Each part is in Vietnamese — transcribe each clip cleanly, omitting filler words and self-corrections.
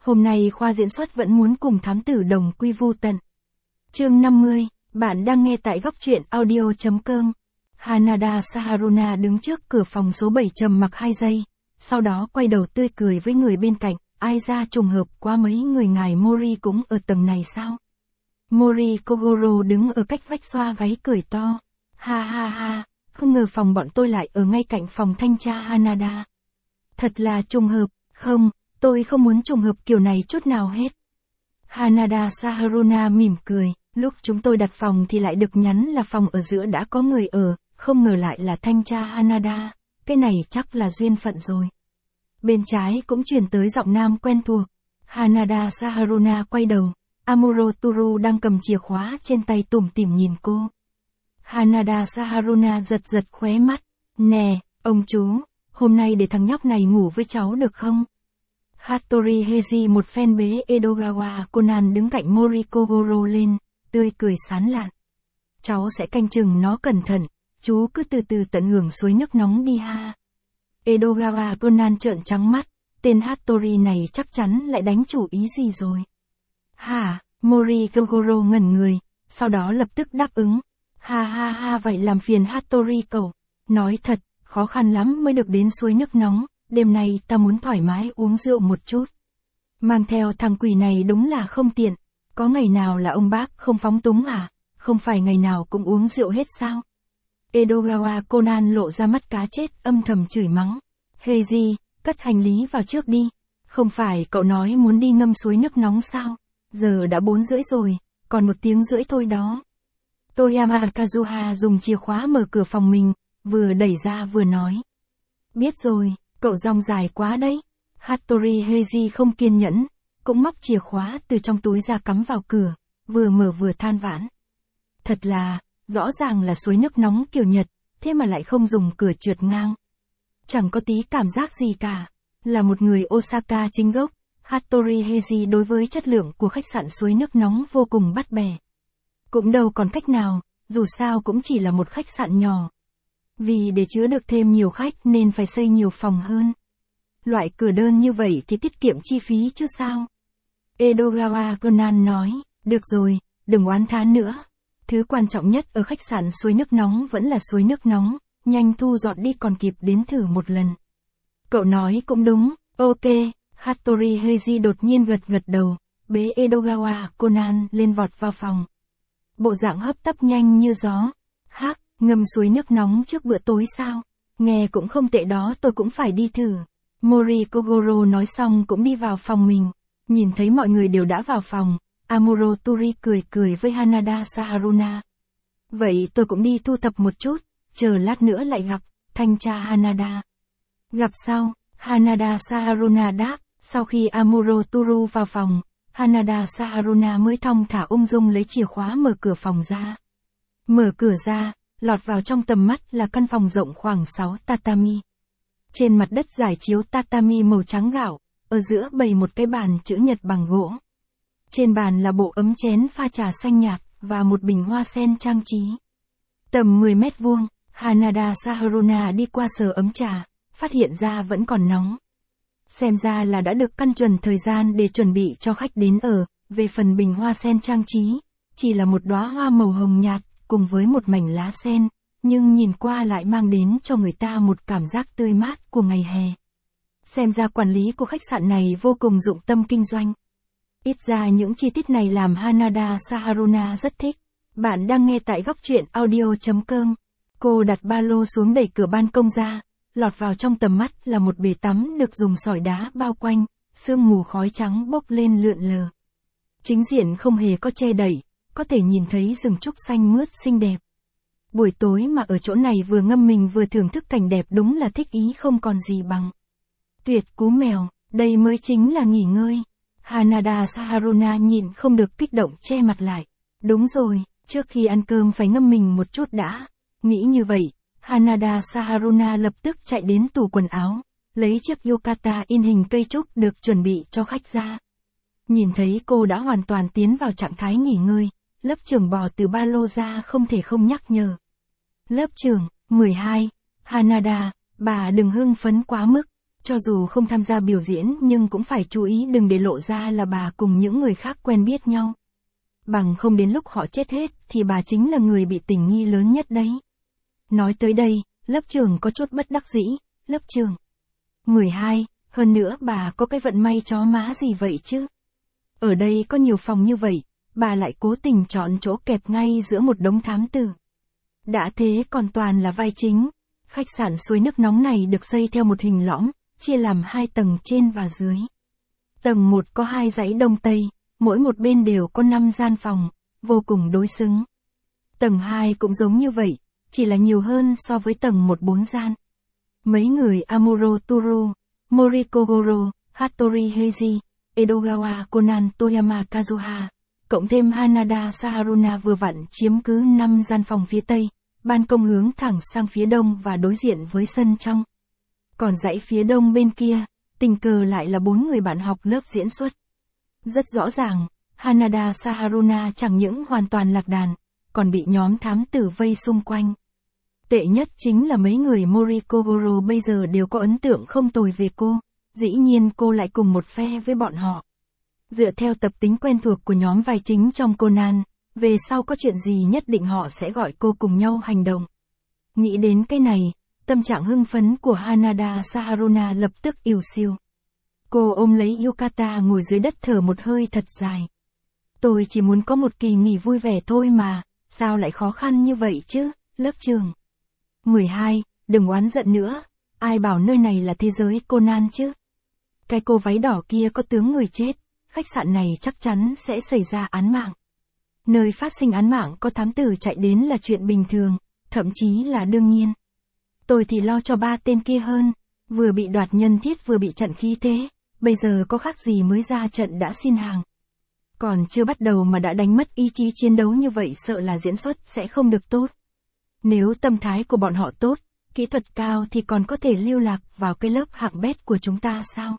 Hôm nay khoa diễn xuất vẫn muốn cùng thám tử đồng quy vu tận. Chương 50, bạn đang nghe tại góc truyện audio.com. Hanada Saharuna đứng trước cửa phòng số 7 trầm mặc 2 giây, sau đó quay đầu tươi cười với người bên cạnh, ai ra trùng hợp quá mấy người ngài Mori cũng ở tầng này sao? Mori Kogoro đứng ở cách vách xoa gáy cười to. Ha ha ha, không ngờ phòng bọn tôi lại ở ngay cạnh phòng thanh tra Hanada. Thật là trùng hợp, không, tôi không muốn trùng hợp kiểu này chút nào hết. Hanada Saharuna mỉm cười, lúc chúng tôi đặt phòng thì lại được nhắn là phòng ở giữa đã có người ở, không ngờ lại là thanh tra Hanada, cái này chắc là duyên phận rồi. Bên trái cũng truyền tới giọng nam quen thuộc. Hanada Saharuna quay đầu, Amuro Toru đang cầm chìa khóa trên tay tủm tỉm nhìn cô. Hanada Saharuna giật giật khóe mắt, nè, ông chú, hôm nay để thằng nhóc này ngủ với cháu được không? Hattori Heiji một phen bế Edogawa Conan đứng cạnh Mori Kogoro lên, tươi cười sán lạn. Cháu sẽ canh chừng nó cẩn thận, chú cứ từ từ tận hưởng suối nước nóng đi ha. Edogawa Conan trợn trắng mắt, tên Hattori này chắc chắn lại đánh chủ ý gì rồi. Hả, Mori Kogoro ngẩn người, sau đó lập tức đáp ứng. Ha ha ha, vậy làm phiền Hattori cậu. Nói thật, khó khăn lắm mới được đến suối nước nóng, đêm nay ta muốn thoải mái uống rượu một chút. Mang theo thằng quỷ này đúng là không tiện, có ngày nào là ông bác không phóng túng à, không phải ngày nào cũng uống rượu hết sao? Edogawa Conan lộ ra mắt cá chết âm thầm chửi mắng. Heiji, cất hành lý vào trước đi, không phải cậu nói muốn đi ngâm suối nước nóng sao? Giờ đã 4 rưỡi rồi, còn 1 tiếng rưỡi thôi đó. Toyama Kazuha dùng chìa khóa mở cửa phòng mình, vừa đẩy ra vừa nói. Biết rồi, cậu dòng dài quá đấy. Hattori Heiji không kiên nhẫn, cũng móc chìa khóa từ trong túi ra cắm vào cửa, vừa mở vừa than vãn. Thật là, rõ ràng là suối nước nóng kiểu Nhật, thế mà lại không dùng cửa trượt ngang. Chẳng có tí cảm giác gì cả. Là một người Osaka chính gốc, Hattori Heiji đối với chất lượng của khách sạn suối nước nóng vô cùng bắt bẻ. Cũng đâu còn cách nào, dù sao cũng chỉ là một khách sạn nhỏ. Vì để chứa được thêm nhiều khách nên phải xây nhiều phòng hơn. Loại cửa đơn như vậy thì tiết kiệm chi phí chứ sao? Edogawa Conan nói, được rồi, đừng oán thán nữa. Thứ quan trọng nhất ở khách sạn suối nước nóng vẫn là suối nước nóng, nhanh thu dọn đi còn kịp đến thử một lần. Cậu nói cũng đúng, ok, Hattori Heiji đột nhiên gật gật đầu, bế Edogawa Conan lên vọt vào phòng. Bộ dạng hấp tấp nhanh như gió. Hắc, ngâm suối nước nóng trước bữa tối sao? Nghe cũng không tệ đó, tôi cũng phải đi thử. Mori Kogoro nói xong cũng đi vào phòng mình. Nhìn thấy mọi người đều đã vào phòng, Amuro Turi cười cười với Hanada Saharuna. Vậy tôi cũng đi thu thập một chút, chờ lát nữa lại gặp, thanh tra Hanada. Gặp sau, Hanada Saharuna đáp, sau khi Amuro Toru vào phòng, Hanada Saharuna mới thong thả ung dung lấy chìa khóa mở cửa phòng ra. Mở cửa ra, lọt vào trong tầm mắt là căn phòng rộng khoảng 6 tatami. Trên mặt đất trải chiếu tatami màu trắng gạo, ở giữa bày một cái bàn chữ nhật bằng gỗ. Trên bàn là bộ ấm chén pha trà xanh nhạt, và một bình hoa sen trang trí. Tầm 10 mét vuông, Hanada Saharuna đi qua sờ ấm trà, phát hiện ra vẫn còn nóng. Xem ra là đã được căn chuẩn thời gian để chuẩn bị cho khách đến ở, về phần bình hoa sen trang trí, chỉ là một đóa hoa màu hồng nhạt, cùng với một mảnh lá sen, nhưng nhìn qua lại mang đến cho người ta một cảm giác tươi mát của ngày hè. Xem ra quản lý của khách sạn này vô cùng dụng tâm kinh doanh. Ít ra những chi tiết này làm Hanada Saharuna rất thích. Bạn đang nghe tại góc truyện audio.com. Cô đặt ba lô xuống đẩy cửa ban công ra, lọt vào trong tầm mắt là một bể tắm được dùng sỏi đá bao quanh, sương mù khói trắng bốc lên lượn lờ. Chính diện không hề có che đậy, có thể nhìn thấy rừng trúc xanh mướt xinh đẹp. Buổi tối mà ở chỗ này vừa ngâm mình vừa thưởng thức cảnh đẹp đúng là thích ý không còn gì bằng. Tuyệt cú mèo, đây mới chính là nghỉ ngơi. Hanada Saharuna nhìn không được kích động che mặt lại. Đúng rồi, trước khi ăn cơm phải ngâm mình một chút đã. Nghĩ như vậy, Hanada Saharuna lập tức chạy đến tủ quần áo, lấy chiếc yukata in hình cây trúc được chuẩn bị cho khách ra. Nhìn thấy cô đã hoàn toàn tiến vào trạng thái nghỉ ngơi, lớp trưởng bò từ ba lô ra không thể không nhắc nhở. Lớp trưởng, 12, Hanada, bà đừng hưng phấn quá mức. Cho dù không tham gia biểu diễn nhưng cũng phải chú ý đừng để lộ ra là bà cùng những người khác quen biết nhau. Bằng không đến lúc họ chết hết thì bà chính là người bị tình nghi lớn nhất đấy. Nói tới đây, lớp trưởng có chút bất đắc dĩ, lớp trưởng 12, hơn nữa bà có cái vận may chó má gì vậy chứ? Ở đây có nhiều phòng như vậy, bà lại cố tình chọn chỗ kẹp ngay giữa một đống thám tử. Đã thế còn toàn là vai chính. Khách sạn suối nước nóng này được xây theo một hình lõm, chia làm 2 tầng trên và dưới. Tầng 1 có 2 dãy đông tây, mỗi một bên đều có 5 gian phòng, vô cùng đối xứng. Tầng 2 cũng giống như vậy, chỉ là nhiều hơn so với tầng 1 4 gian. Mấy người Amuro Turu, Moriko Goro, Hattori Heiji, Edogawa Conan Toyama Kazuha, cộng thêm Hanada Saharuna vừa vặn chiếm cứ 5 gian phòng phía tây, ban công hướng thẳng sang phía đông và đối diện với sân trong. Còn dãy phía đông bên kia, tình cờ lại là 4 người bạn học lớp diễn xuất. Rất rõ ràng, Hanada Saharuna chẳng những hoàn toàn lạc đàn, còn bị nhóm thám tử vây xung quanh. Tệ nhất chính là mấy người Moriko Goro bây giờ đều có ấn tượng không tồi về cô, dĩ nhiên cô lại cùng một phe với bọn họ. Dựa theo tập tính quen thuộc của nhóm vai chính trong Conan, về sau có chuyện gì nhất định họ sẽ gọi cô cùng nhau hành động. Nghĩ đến cái này, tâm trạng hưng phấn của Hanada Saharuna lập tức ìu xiu. Cô ôm lấy yukata ngồi dưới đất thở một hơi thật dài. Tôi chỉ muốn có một kỳ nghỉ vui vẻ thôi mà, sao lại khó khăn như vậy chứ, lớp trưởng 12, đừng oán giận nữa, ai bảo nơi này là thế giới Conan chứ. Cái cô váy đỏ kia có tướng người chết, khách sạn này chắc chắn sẽ xảy ra án mạng. Nơi phát sinh án mạng có thám tử chạy đến là chuyện bình thường, thậm chí là đương nhiên. Tôi thì lo cho 3 tên kia hơn, vừa bị đoạt nhân thiết vừa bị chặn khí thế, bây giờ có khác gì mới ra trận đã xin hàng. Còn chưa bắt đầu mà đã đánh mất ý chí chiến đấu như vậy sợ là diễn xuất sẽ không được tốt. Nếu tâm thái của bọn họ tốt, kỹ thuật cao thì còn có thể lưu lạc vào cái lớp hạng bét của chúng ta sao?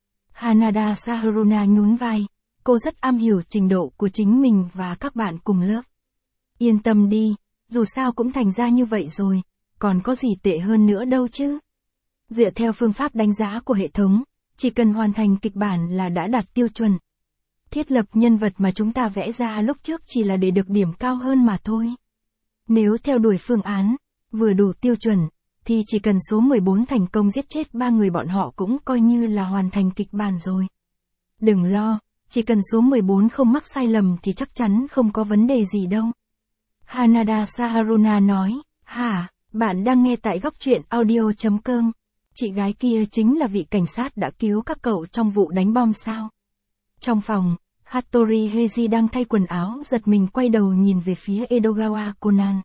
Hanada Saharuna nhún vai, cô rất am hiểu trình độ của chính mình và các bạn cùng lớp. Yên tâm đi, dù sao cũng thành ra như vậy rồi, còn có gì tệ hơn nữa đâu chứ. Dựa theo phương pháp đánh giá của hệ thống, chỉ cần hoàn thành kịch bản là đã đạt tiêu chuẩn. Thiết lập nhân vật mà chúng ta vẽ ra lúc trước chỉ là để được điểm cao hơn mà thôi. Nếu theo đuổi phương án, vừa đủ tiêu chuẩn, thì chỉ cần số 14 thành công giết chết 3 người bọn họ cũng coi như là hoàn thành kịch bản rồi. Đừng lo, chỉ cần số 14 không mắc sai lầm thì chắc chắn không có vấn đề gì đâu. Hanada Saharuna nói, hả, bạn đang nghe tại góc truyện audio.com. Chị gái kia chính là vị cảnh sát đã cứu các cậu trong vụ đánh bom sao? Trong phòng, Hattori Heiji đang thay quần áo giật mình quay đầu nhìn về phía Edogawa Conan.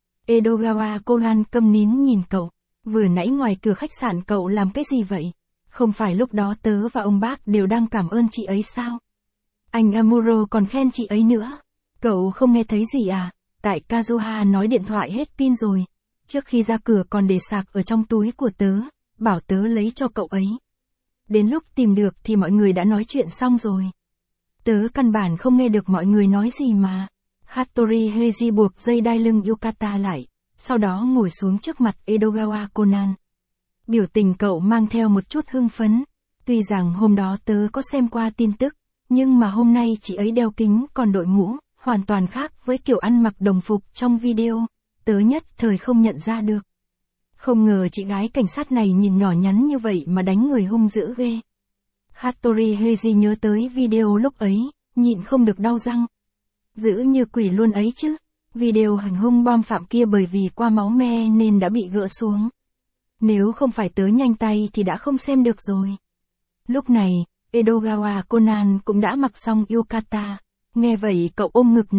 Edogawa Conan câm nín nhìn cậu, vừa nãy ngoài cửa khách sạn cậu làm cái gì vậy? Không phải lúc đó tớ và ông bác đều đang cảm ơn chị ấy sao? Anh Amuro còn khen chị ấy nữa. Cậu không nghe thấy gì à? Tại Kazuha nói điện thoại hết pin rồi. Trước khi ra cửa còn để sạc ở trong túi của tớ, bảo tớ lấy cho cậu ấy. Đến lúc tìm được thì mọi người đã nói chuyện xong rồi. Tớ căn bản không nghe được mọi người nói gì mà. Hattori Heiji buộc dây đai lưng yukata lại, sau đó ngồi xuống trước mặt Edogawa Conan. Biểu tình cậu mang theo một chút hưng phấn. Tuy rằng hôm đó tớ có xem qua tin tức, nhưng mà hôm nay chị ấy đeo kính còn đội mũ, hoàn toàn khác với kiểu ăn mặc đồng phục trong video, tớ nhất thời không nhận ra được. Không ngờ chị gái cảnh sát này nhìn nhỏ nhắn như vậy mà đánh người hung dữ ghê. Hattori Heiji nhớ tới video lúc ấy, nhịn không được đau răng. Dữ như quỷ luôn ấy chứ, video hành hung bom phạm kia bởi vì qua máu me nên đã bị gỡ xuống. Nếu không phải tớ nhanh tay thì đã không xem được rồi. Lúc này, Edogawa Conan cũng đã mặc xong yukata. Nghe vậy cậu ôm ngực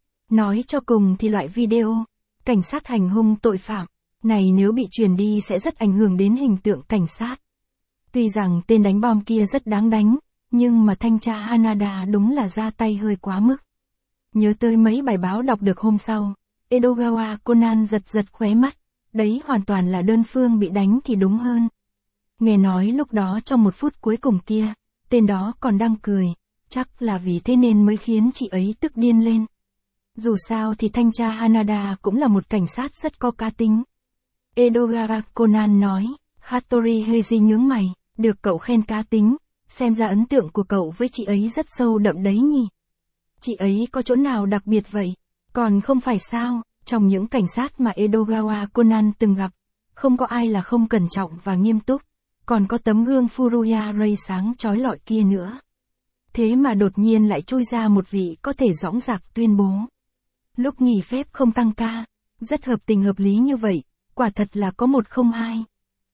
nói cho cùng thì loại video, cảnh sát hành hung tội phạm, này nếu bị truyền đi sẽ rất ảnh hưởng đến hình tượng cảnh sát. Tuy rằng tên đánh bom kia rất đáng đánh, nhưng mà thanh tra Hanada đúng là ra tay hơi quá mức. Nhớ tới mấy bài báo đọc được hôm sau, Edogawa Conan giật khóe mắt, đấy hoàn toàn là đơn phương bị đánh thì đúng hơn. Nghe nói lúc đó trong 1 phút cuối cùng kia, tên đó còn đang cười, chắc là vì thế nên mới khiến chị ấy tức điên lên. Dù sao thì thanh tra Hanada cũng là một cảnh sát rất có cá tính. Edogawa Conan nói, Hattori Heiji nhướng mày, Được cậu khen cá tính, xem ra ấn tượng của cậu với chị ấy rất sâu đậm đấy nhỉ. Chị ấy có chỗ nào đặc biệt vậy? Còn không phải sao, trong những cảnh sát mà Edogawa Conan từng gặp, không có ai là không cẩn trọng và nghiêm túc, còn có tấm gương Furuya Rei sáng chói lọi kia nữa. Thế mà đột nhiên lại chui ra một vị có thể dõng dạc tuyên bố. Lúc nghỉ phép không tăng ca, rất hợp tình hợp lý như vậy, quả thật là có một không hai.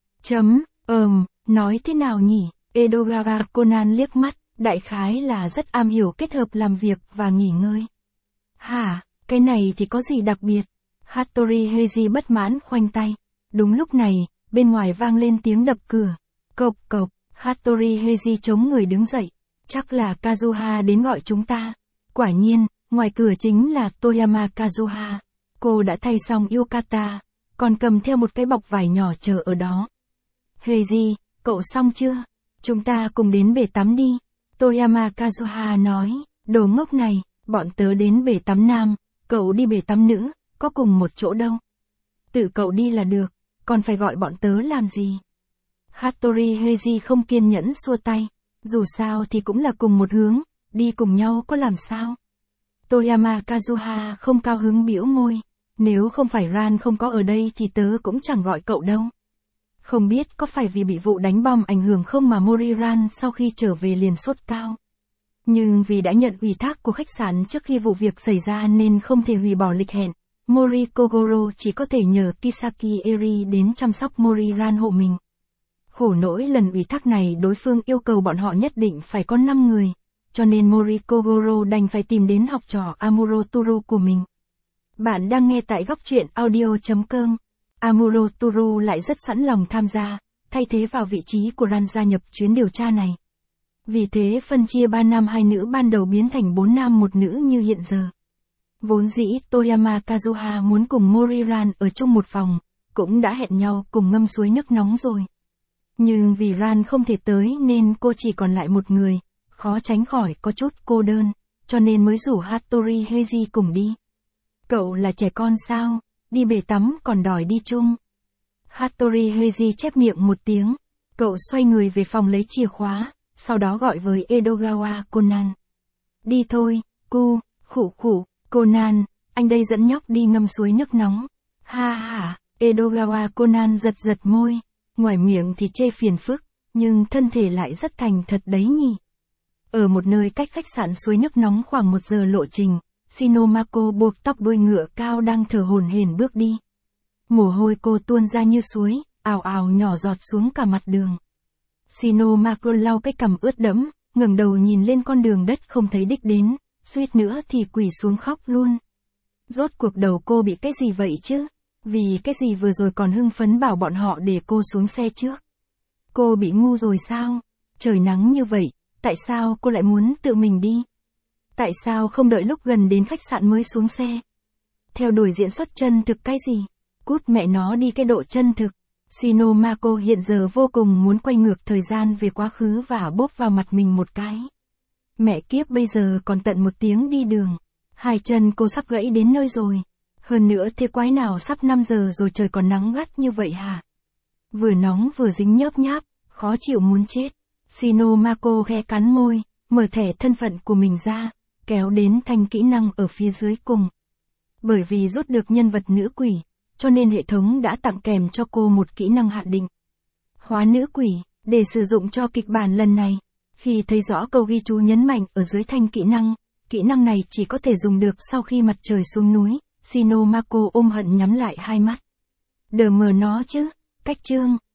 Nói thế nào nhỉ? Edogawa Conan liếc mắt, đại khái là rất am hiểu kết hợp làm việc và nghỉ ngơi. Hả, cái này thì có gì đặc biệt? Hattori Heiji bất mãn khoanh tay. Đúng lúc này, bên ngoài vang lên tiếng đập cửa. Cộc cộc, Hattori Heiji chống người đứng dậy. Chắc là Kazuha đến gọi chúng ta. Quả nhiên, ngoài cửa chính là Toyama Kazuha. Cô đã thay xong yukata, còn cầm theo một cái bọc vải nhỏ chờ ở đó. Heiji, cậu xong chưa? Chúng ta cùng đến bể tắm đi. Toyama Kazuha nói, đồ ngốc này, bọn tớ đến bể tắm nam, cậu đi bể tắm nữ, có cùng một chỗ đâu. Tự cậu đi là được, còn phải gọi bọn tớ làm gì? Hattori Heiji không kiên nhẫn xua tay, dù sao thì cũng là cùng một hướng, đi cùng nhau có làm sao? Toyama Kazuha không cao hứng bĩu môi, nếu không phải Ran không có ở đây thì tớ cũng chẳng gọi cậu đâu. Không biết có phải vì bị vụ đánh bom ảnh hưởng không mà Moriran sau khi trở về liền sốt cao. Nhưng vì đã nhận ủy thác của khách sạn trước khi vụ việc xảy ra nên không thể hủy bỏ lịch hẹn, Mori Kogoro chỉ có thể nhờ Kisaki Eri đến chăm sóc Moriran hộ mình. Khổ nỗi lần ủy thác này đối phương yêu cầu bọn họ nhất định phải có 5 người, cho nên Mori Kogoro đành phải tìm đến học trò Amuro Turu của mình. Bạn đang nghe tại góc truyện audio.com. Amuro Turu lại rất sẵn lòng tham gia, thay thế vào vị trí của Ran gia nhập chuyến điều tra này. Vì thế phân chia 3 nam 2 nữ ban đầu biến thành 4 nam 1 nữ như hiện giờ. Vốn dĩ Toyama Kazuha muốn cùng Moriran ở chung một phòng, cũng đã hẹn nhau cùng ngâm suối nước nóng rồi. Nhưng vì Ran không thể tới nên cô chỉ còn lại một người, khó tránh khỏi có chút cô đơn, cho nên mới rủ Hattori Heiji cùng đi. Cậu là trẻ con sao, đi bể tắm còn đòi đi chung. Hattori Heiji chép miệng một tiếng, cậu xoay người về phòng lấy chìa khóa, sau đó gọi với Edogawa Conan. Đi thôi, khủ, Conan, anh đây dẫn nhóc đi ngâm suối nước nóng. Ha ha, Edogawa Conan giật giật môi, ngoài miệng thì chê phiền phức, nhưng thân thể lại rất thành thật đấy nhỉ. Ở một nơi cách khách sạn suối nước nóng khoảng 1 giờ lộ trình, Shinomako buộc tóc đuôi ngựa cao đang thở hổn hển bước đi. Mồ hôi cô tuôn ra như suối, ào ào nhỏ giọt xuống cả mặt đường. Shinomako lau cái cằm ướt đẫm, ngẩng đầu nhìn lên con đường đất không thấy đích đến, suýt nữa thì quỳ xuống khóc luôn. Rốt cuộc đầu cô bị cái gì vậy chứ? Vì cái gì vừa rồi còn hưng phấn bảo bọn họ để cô xuống xe trước? Cô bị ngu rồi sao? Trời nắng như vậy, tại sao cô lại muốn tự mình đi? Tại sao không đợi lúc gần đến khách sạn mới xuống xe? Theo đuổi diễn xuất chân thực cái gì? Cút mẹ nó đi cái độ chân thực. Shinomako hiện giờ vô cùng muốn quay ngược thời gian về quá khứ và bóp vào mặt mình một cái. Mẹ kiếp bây giờ còn tận 1 tiếng đi đường. 2 chân cô sắp gãy đến nơi rồi. Hơn nữa thế quái nào sắp 5 giờ rồi trời còn nắng gắt như vậy hả? Vừa nóng vừa dính nhớp nháp, khó chịu muốn chết. Shinomako khẽ cắn môi, mở thẻ thân phận của mình ra, kéo đến thanh kỹ năng ở phía dưới cùng. Bởi vì rút được nhân vật nữ quỷ, cho nên hệ thống đã tặng kèm cho cô một kỹ năng hạn định. Hóa nữ quỷ, để sử dụng cho kịch bản lần này. Khi thấy rõ câu ghi chú nhấn mạnh ở dưới thanh kỹ năng này chỉ có thể dùng được sau khi mặt trời xuống núi, Shinomako ôm hận nhắm lại hai mắt. Đờ mờ nó chứ, cách chương.